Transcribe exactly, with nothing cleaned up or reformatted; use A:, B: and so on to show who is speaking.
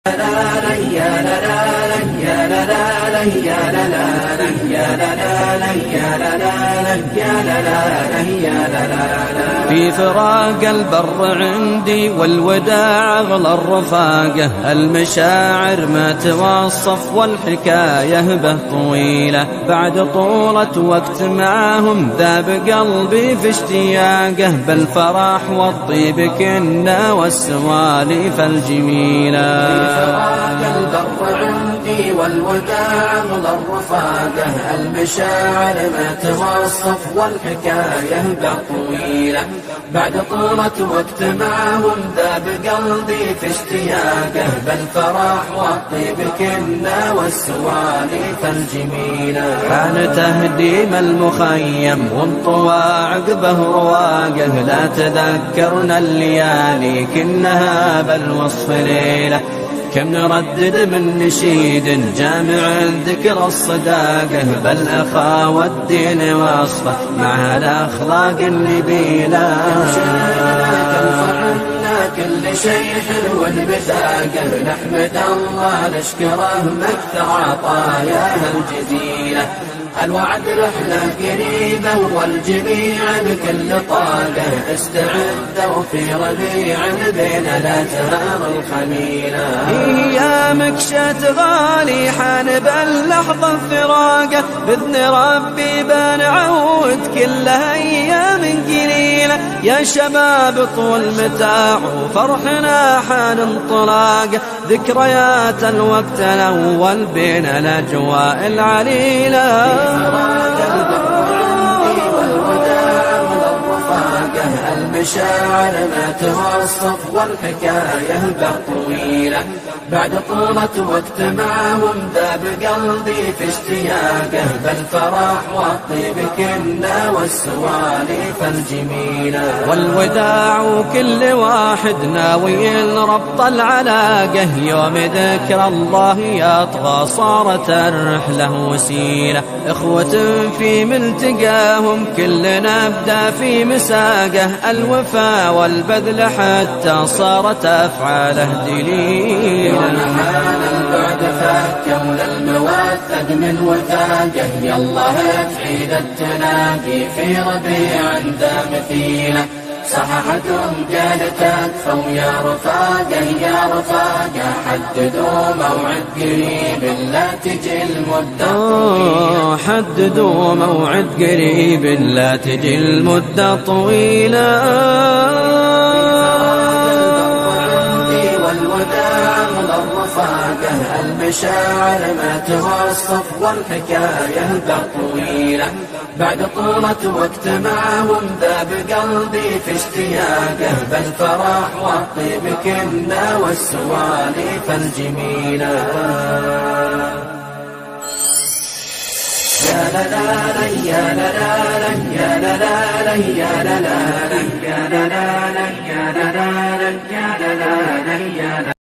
A: في فراق البر عندي والوداع أغلى الرفاقة، المشاعر ما توصف والحكاية به طويلة، بعد طولة وقت معهم ذاب قلبي في اشتياقه، بالفرح والطيب كنا والسواليف الجميلة. في فراق البر عندي والوداع أغلى الرفاقة، المشاعر ما توصف والحكاية به طويلة، بعد طولة وقت معهم ذاب قلبي في اشتياقه، بالفرح والطيب كنا والسواليف الجميلة. كان تهديم المخيم وانطوى عقبه رواقه، لا تذكرنا الليالي كنها بالوصف ليلة، كم نردد من نشيد جامع ذكر الصداقة، بالأخا والدين وصفه مع الأخلاق النبيلة. كل شيء حلو بذاقه، نحمد الله نشكره مكثر عطاياه الجزيلة، الوعد رحلة قريبة والجميع بكل طاقة، استعدوا في ربيع بين الأزهار الخميلة. أيامك شات غالي حان باللحظة فراقه، بإذن ربي بنعود كلها أيام قليلة، يا شباب طول متاع وفرحنا حان انطلاقه، ذكريات الوقت الأول بين الأجواء العليلة. المشاعر ما توصف والحكاية طويلة، بعد طولة وقت معهم ذاب قلبي في اشتياقه، بالفرح والطيب كنا والسواليف الجميلة. والوداع كل واحد ناوي الربط العلاقة، يوم ذكر الله يطغى صارت الرحلة وسيلة، إخوة في ملتقاهم كلنا نبدأ في مساقه، الوفا والبذل حتى صارت أفعاله دليلا. ومحال البعد فكم للمواثق من وثاقه، يلا تعيد التلاقي في ربيع ذا مثيله، صححكم قالت أكفوا يا رفاقه يا رفاقه، حددوا موعد قريب لا تجي المدة طويلة، حددوا موعد قريب لا تجي المدة طويلة. المشاعر ما توصف والحكاية طويلة، بعد طولة وقت معهم ذاب قلبي في اشتياقه، بالفرح والطيب كنا والسواليف الجميلة. يا لا لا لا يا لا لا لا يا لا لا لا يا لا لا لا يا لا لا لا يا لا لا لا يا لا لا لا يا لا